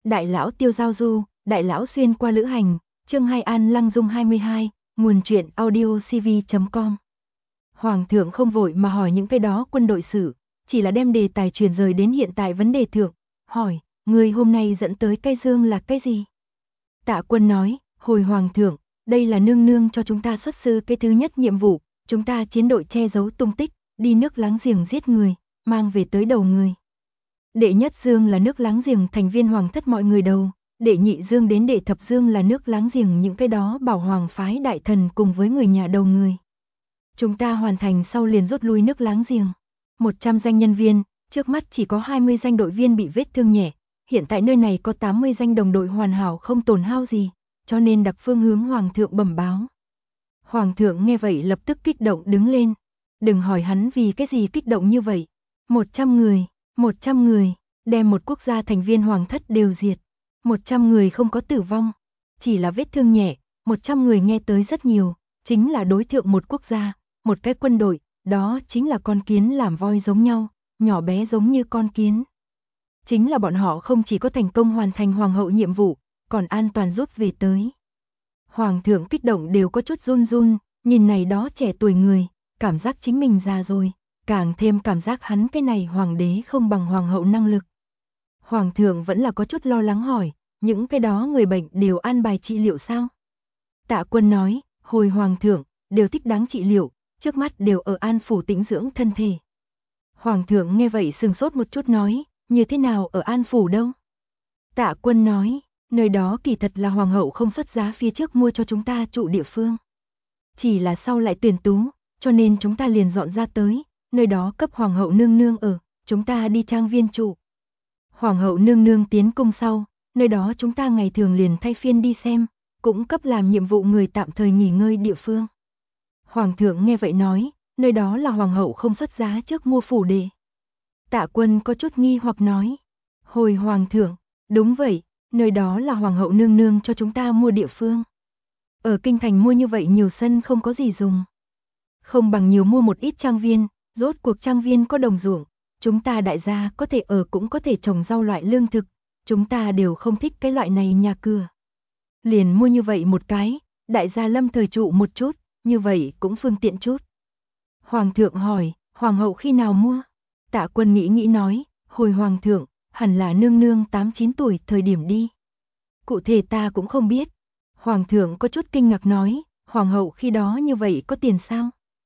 Đại lão Tiêu Giao Du, Đại lão xuyên qua lữ hành, chương 2 An Lăng Dung 22, nguồn truyện audiocv.com. Hoàng thượng không vội mà hỏi những cái đó quân đội sử, chỉ là đem đề tài chuyển rời đến hiện tại vấn đề thượng, hỏi, người hôm nay dẫn tới Cây Dương là cái gì? Tạ Quân nói, hồi Hoàng thượng, đây là nương nương cho chúng ta xuất sư cái thứ nhất nhiệm vụ, chúng ta chiến đội che giấu tung tích, đi nước láng giềng giết người, mang về tới đầu người. Đệ nhất dương là nước láng giềng thành viên hoàng thất mọi người đầu, đệ nhị dương đến đệ thập dương là nước láng giềng những cái đó bảo hoàng phái đại thần cùng với người nhà đầu người. Chúng ta hoàn thành sau liền rút lui nước láng giềng. 100 danh nhân viên, trước mắt chỉ có 20 danh đội viên bị vết thương nhẹ, hiện tại nơi này có 80 danh đồng đội hoàn hảo không tổn hao gì, cho nên đặc phương hướng hoàng thượng bẩm báo. Hoàng thượng nghe vậy lập tức kích động đứng lên. Đừng hỏi hắn vì cái gì kích động như vậy. 100 người, đem một quốc gia thành viên hoàng thất đều diệt. 100 người không có tử vong, chỉ là vết thương nhẹ, 100 người nghe tới rất nhiều, chính là đối thượng một quốc gia, một cái quân đội, đó chính là con kiến làm voi giống nhau, nhỏ bé giống như con kiến. Chính là bọn họ không chỉ có thành công hoàn thành hoàng hậu nhiệm vụ, còn an toàn rút về tới. Hoàng thượng kích động đều có chút run run, nhìn này đó trẻ tuổi người, cảm giác chính mình già rồi, càng thêm cảm giác hắn cái này hoàng đế không bằng hoàng hậu năng lực. Hoàng thượng vẫn là có chút lo lắng hỏi, những cái đó người bệnh đều an bài trị liệu sao? Tạ Quân nói, hồi hoàng thượng, đều thích đáng trị liệu, trước mắt đều ở An Phủ tĩnh dưỡng thân thể. Hoàng thượng nghe vậy sừng sốt một chút nói, như thế nào ở An Phủ đâu? Tạ Quân nói, nơi đó kỳ thật là hoàng hậu không xuất giá phía trước mua cho chúng ta trụ địa phương. Chỉ là sau lại tuyển tú, cho nên chúng ta liền dọn ra tới, nơi đó cấp hoàng hậu nương nương ở, chúng ta đi trang viên trụ. Hoàng hậu nương nương tiến cung sau, nơi đó chúng ta ngày thường liền thay phiên đi xem, cũng cấp làm nhiệm vụ người tạm thời nghỉ ngơi địa phương. Hoàng thượng nghe vậy nói, nơi đó là hoàng hậu không xuất giá trước mua phủ đề. Tạ Quân có chút nghi hoặc nói, hồi hoàng thượng, đúng vậy, nơi đó là hoàng hậu nương nương cho chúng ta mua địa phương. Ở kinh thành mua như vậy nhiều sân không có gì dùng. Không bằng nhiều mua một ít trang viên, rốt cuộc trang viên có đồng ruộng, chúng ta đại gia có thể ở cũng có thể trồng rau loại lương thực, chúng ta đều không thích cái loại này nhà cửa. Liền mua như vậy một cái, đại gia lâm thời trụ một chút, như vậy cũng phương tiện chút. Hoàng thượng hỏi, hoàng hậu khi nào mua? Tạ Quân nghĩ nói, hồi hoàng thượng, hẳn là nương nương 8-9 tuổi thời điểm đi. Cụ thể ta cũng không biết. Hoàng thượng có chút kinh ngạc nói, hoàng hậu khi đó như vậy có tiền sao?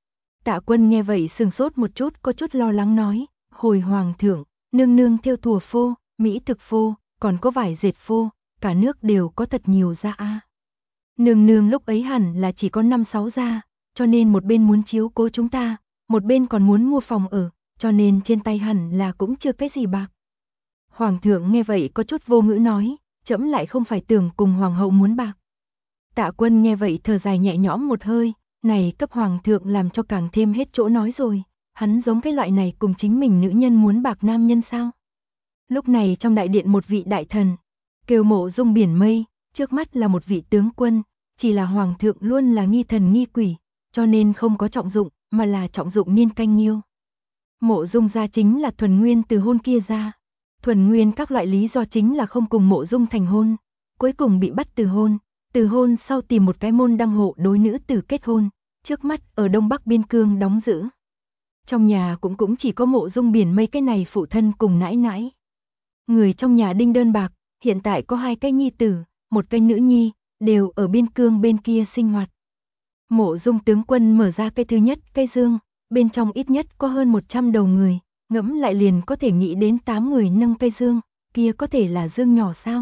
Tạ Quân nghe vậy sừng sốt một chút có chút lo lắng nói, hồi hoàng thượng, nương nương thêu thùa phô, mỹ thực phô, còn có vải dệt phô, cả nước đều có thật nhiều gia a. Nương nương lúc ấy hẳn là chỉ có 5-6 gia, cho nên một bên muốn chiếu cố chúng ta, một bên còn muốn mua phòng ở, cho nên trên tay hẳn là cũng chưa cái gì bạc. Hoàng thượng nghe vậy có chút vô ngữ nói, trẫm lại không phải tưởng cùng hoàng hậu muốn bạc. Tạ Quân nghe vậy thở dài nhẹ nhõm một hơi, này cấp hoàng thượng làm cho càng thêm hết chỗ nói rồi, hắn giống cái loại này cùng chính mình nữ nhân muốn bạc nam nhân sao? Lúc này trong đại điện một vị đại thần, kêu Mộ Dung Biển Mây, trước mắt là một vị tướng quân, chỉ là hoàng thượng luôn là nghi thần nghi quỷ, cho nên không có trọng dụng, mà là trọng dụng Niên Canh Nghiêu. Mộ Dung gia chính là thuần nguyên từ hôn kia ra. Thuần nguyên các loại lý do chính là không cùng Mộ Dung thành hôn, cuối cùng bị bắt từ hôn sau tìm một cái môn đăng hộ đối nữ tử kết hôn, trước mắt ở Đông Bắc biên cương đóng giữ. Trong nhà cũng chỉ có Mộ Dung Biển Mây cái này phụ thân cùng nãi nãi. Người trong nhà đinh đơn bạc, hiện tại có 2 cái nhi tử, một cái nữ nhi, đều ở biên cương bên kia sinh hoạt. Mộ Dung tướng quân mở ra cái thứ nhất cây dương, bên trong ít nhất có hơn 100 đầu người, ngẫm lại liền có thể nghĩ đến 8 người nâng cây dương, kia có thể là dương nhỏ sao?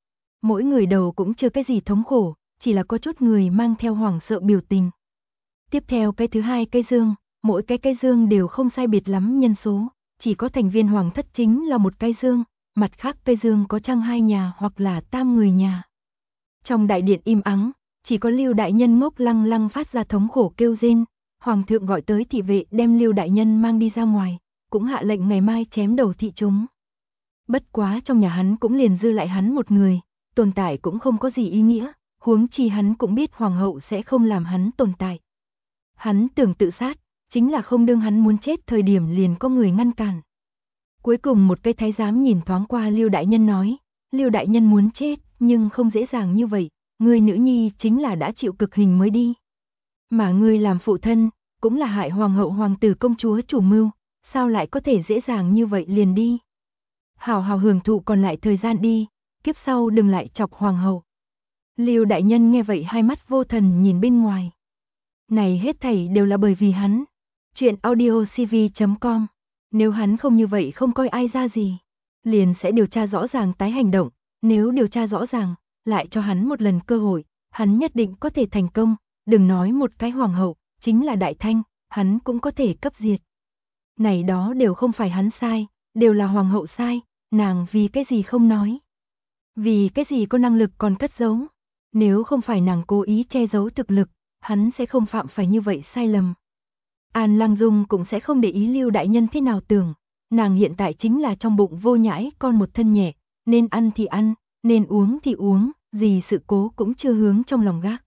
Mỗi người đầu cũng chưa cái gì thống khổ, chỉ là có chút người mang theo hoảng sợ biểu tình. Tiếp theo cái thứ hai cây dương, mỗi cái cây dương đều không sai biệt lắm nhân số, chỉ có thành viên hoàng thất chính là một cây dương, mặt khác cây dương có chăng 2 nhà hoặc là tam người nhà. Trong đại điện im ắng, chỉ có Lưu đại nhân ngốc lăng lăng phát ra thống khổ kêu rên, hoàng thượng gọi tới thị vệ đem Lưu đại nhân mang đi ra ngoài, cũng hạ lệnh ngày mai chém đầu thị chúng. Bất quá trong nhà hắn cũng liền dư lại hắn một người, tồn tại cũng không có gì ý nghĩa, huống chi hắn cũng biết hoàng hậu sẽ không làm hắn tồn tại. Hắn tưởng tự sát, chính là không đương hắn muốn chết thời điểm liền có người ngăn cản. Cuối cùng một cái thái giám nhìn thoáng qua Lưu đại nhân nói, Lưu đại nhân muốn chết, nhưng không dễ dàng như vậy, ngươi nữ nhi chính là đã chịu cực hình mới đi. Mà ngươi làm phụ thân, cũng là hại hoàng hậu hoàng tử công chúa chủ mưu, sao lại có thể dễ dàng như vậy liền đi. Hào hào hưởng thụ còn lại thời gian đi, kiếp sau đừng lại chọc hoàng hậu. Lưu đại nhân nghe vậy hai mắt vô thần nhìn bên ngoài. Này hết thảy đều là bởi vì hắn. Chuyện audiocv.com. Nếu hắn không như vậy không coi ai ra gì, liền sẽ điều tra rõ ràng tái hành động. Nếu điều tra rõ ràng, lại cho hắn một lần cơ hội, hắn nhất định có thể thành công. Đừng nói một cái hoàng hậu, chính là Đại Thanh, hắn cũng có thể cấp diệt. Này đó đều không phải hắn sai, đều là hoàng hậu sai, nàng vì cái gì không nói. Vì cái gì có năng lực còn cất giấu. Nếu không phải nàng cố ý che giấu thực lực, hắn sẽ không phạm phải như vậy sai lầm. An Lăng Dung cũng sẽ không để ý Lưu đại nhân thế nào tưởng, nàng hiện tại chính là trong bụng vô nhãi con một thân nhẹ, nên ăn thì ăn, nên uống thì uống, gì sự cố cũng chưa hướng trong lòng gác.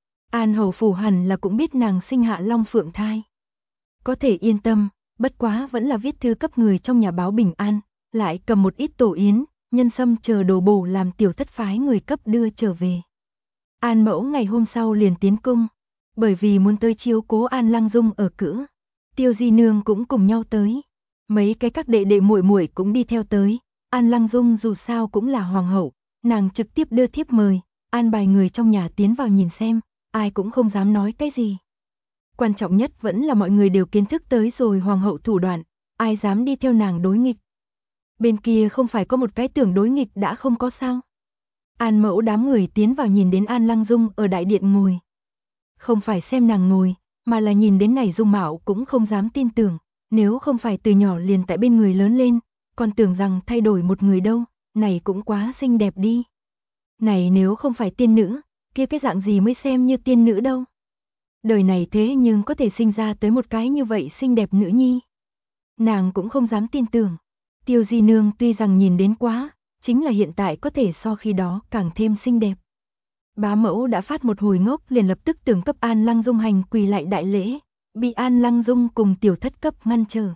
An hầu phủ hẳn là cũng biết nàng sinh hạ long phượng thai. Có thể yên tâm, bất quá vẫn là viết thư cấp người trong nhà báo bình an, lại cầm một ít tổ yến, nhân sâm chờ đồ bổ làm tiểu thất phái người cấp đưa trở về. An mẫu ngày hôm sau liền tiến cung, bởi vì muốn tới chiếu cố An Lăng Dung ở cữ. Tiêu Di Nương cũng cùng nhau tới, mấy cái các đệ đệ muội muội cũng đi theo tới. An Lăng Dung dù sao cũng là hoàng hậu, nàng trực tiếp đưa thiếp mời, an bài người trong nhà tiến vào nhìn xem, ai cũng không dám nói cái gì. Quan trọng nhất vẫn là mọi người đều kiến thức tới rồi hoàng hậu thủ đoạn, ai dám đi theo nàng đối nghịch. Bên kia không phải có một cái tưởng đối nghịch đã không có sao. An mẫu đám người tiến vào nhìn đến An Lăng Dung ở đại điện ngồi. Không phải xem nàng ngồi, mà là nhìn đến này dung mạo cũng không dám tin tưởng, nếu không phải từ nhỏ liền tại bên người lớn lên, còn tưởng rằng thay đổi một người đâu, này cũng quá xinh đẹp đi. Này nếu không phải tiên nữ, kia cái dạng gì mới xem như tiên nữ đâu. Đời này thế nhưng có thể sinh ra tới một cái như vậy xinh đẹp nữ nhi. Nàng cũng không dám tin tưởng. Tiêu Di Nương tuy rằng nhìn đến quá, chính là hiện tại có thể so khi đó càng thêm xinh đẹp. Bá mẫu đã phát một hồi ngốc liền lập tức tưởng cấp An Lăng Dung hành quỳ lại đại lễ, bị An Lăng Dung cùng tiểu thất cấp ngăn trở.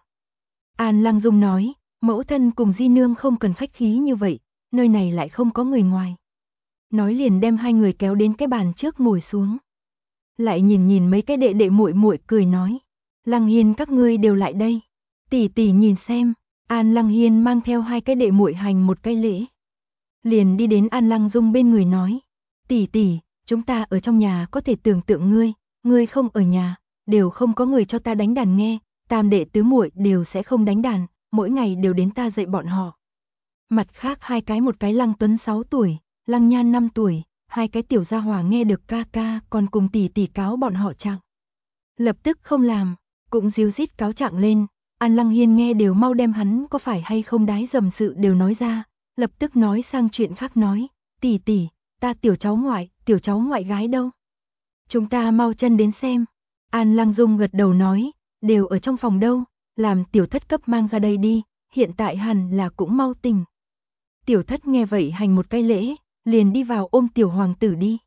An Lăng Dung nói, mẫu thân cùng Di Nương không cần khách khí như vậy, nơi này lại không có người ngoài. Nói liền đem hai người kéo đến cái bàn trước ngồi xuống. Lại nhìn mấy cái đệ đệ muội muội cười nói, Lăng Hiên các ngươi đều lại đây. Tỷ tỷ nhìn xem, An Lăng Hiên mang theo hai cái đệ muội hành một cái lễ. Liền đi đến An Lăng Dung bên người nói, tỷ tỷ, chúng ta ở trong nhà có thể tưởng tượng ngươi không ở nhà, đều không có người cho ta đánh đàn nghe, tam đệ tứ muội đều sẽ không đánh đàn, mỗi ngày đều đến ta dạy bọn họ. Mặt khác hai cái một cái Lăng Tuấn 6 tuổi, Lăng Nhan 5 tuổi, hai cái tiểu gia hỏa nghe được ca ca còn cùng tỷ tỷ cáo bọn họ trạng. Lập tức không làm, cũng ríu rít cáo trạng lên, An Lăng Hiên nghe đều mau đem hắn có phải hay không đái dầm sự đều nói ra, lập tức nói sang chuyện khác nói, tỷ tỷ, ta tiểu cháu ngoại gái đâu? Chúng ta mau chân đến xem. An Lăng Dung gật đầu nói, đều ở trong phòng đâu, làm tiểu thất cấp mang ra đây đi, hiện tại hẳn là cũng mau tỉnh. Tiểu thất nghe vậy hành một cái lễ, liền đi vào ôm tiểu hoàng tử đi.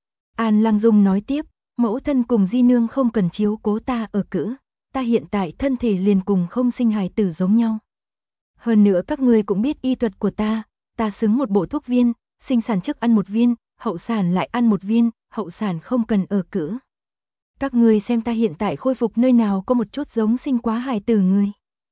An Lăng Dung nói tiếp, mẫu thân cùng Di Nương không cần chiếu cố ta ở cữ, ta hiện tại thân thể liền cùng không sinh hài tử giống nhau. Hơn nữa các ngươi cũng biết y thuật của ta xứng một bộ thuốc viên, sinh sản trước ăn một viên, hậu sản lại ăn một viên, hậu sản không cần ở cữ. Các ngươi xem ta hiện tại khôi phục nơi nào có một chút giống sinh quá hài tử người.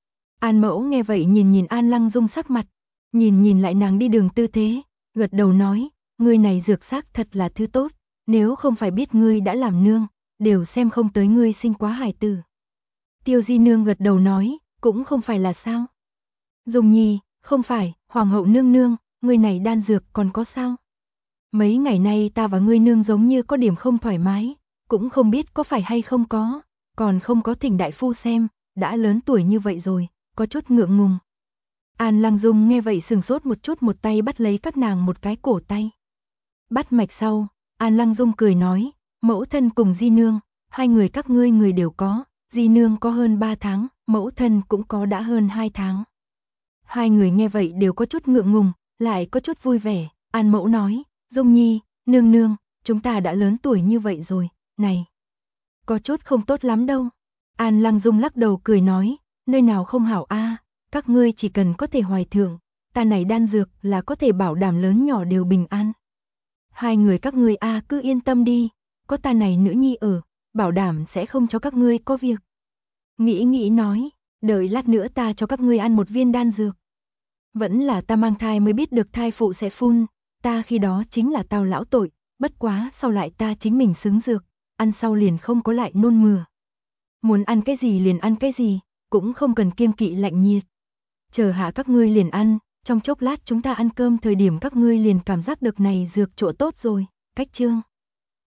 An mẫu nghe vậy nhìn An Lăng Dung sắc mặt, nhìn lại nàng đi đường tư thế, gật đầu nói, ngươi này dược sắc thật là thứ tốt, nếu không phải biết ngươi đã làm nương, đều xem không tới ngươi sinh quá hài tử. Tiêu Di Nương gật đầu nói, cũng không phải là sao. Dung Nhi, không phải, hoàng hậu nương nương, ngươi này đan dược còn có sao? Mấy ngày nay ta và ngươi nương giống như có điểm không thoải mái, cũng không biết có phải hay không có, còn không có thỉnh đại phu xem, đã lớn tuổi như vậy rồi, có chút ngượng ngùng. An Lăng Dung nghe vậy sừng sốt một chút, một tay bắt lấy các nàng một cái cổ tay. Bắt mạch sau, An Lăng Dung cười nói, mẫu thân cùng Di Nương, hai người các ngươi người đều có, Di Nương có hơn 3 tháng, mẫu thân cũng có đã hơn 2 tháng. Hai người nghe vậy đều có chút ngượng ngùng, lại có chút vui vẻ, An mẫu nói, Dung Nhi, nương nương, chúng ta đã lớn tuổi như vậy rồi, này. Có chút không tốt lắm đâu. An Lăng Dung lắc đầu cười nói, nơi nào không hảo a, các ngươi chỉ cần có thể hoài thượng, ta này đan dược là có thể bảo đảm lớn nhỏ đều bình an. Hai người các ngươi cứ yên tâm đi, có ta này nữ nhi ở, bảo đảm sẽ không cho các ngươi có việc. Nghĩ nghĩ nói, đợi lát nữa ta cho các ngươi ăn một viên đan dược. Vẫn là ta mang thai mới biết được thai phụ sẽ phun, ta khi đó chính là tao lão tội, bất quá sau lại ta chính mình xứng dược, ăn sau liền không có lại nôn mửa. Muốn ăn cái gì liền ăn cái gì, cũng không cần kiêng kỵ lạnh nhiệt. Chờ hạ các ngươi liền ăn, trong chốc lát chúng ta ăn cơm thời điểm các ngươi liền cảm giác được này dược chỗ tốt rồi, cách chương.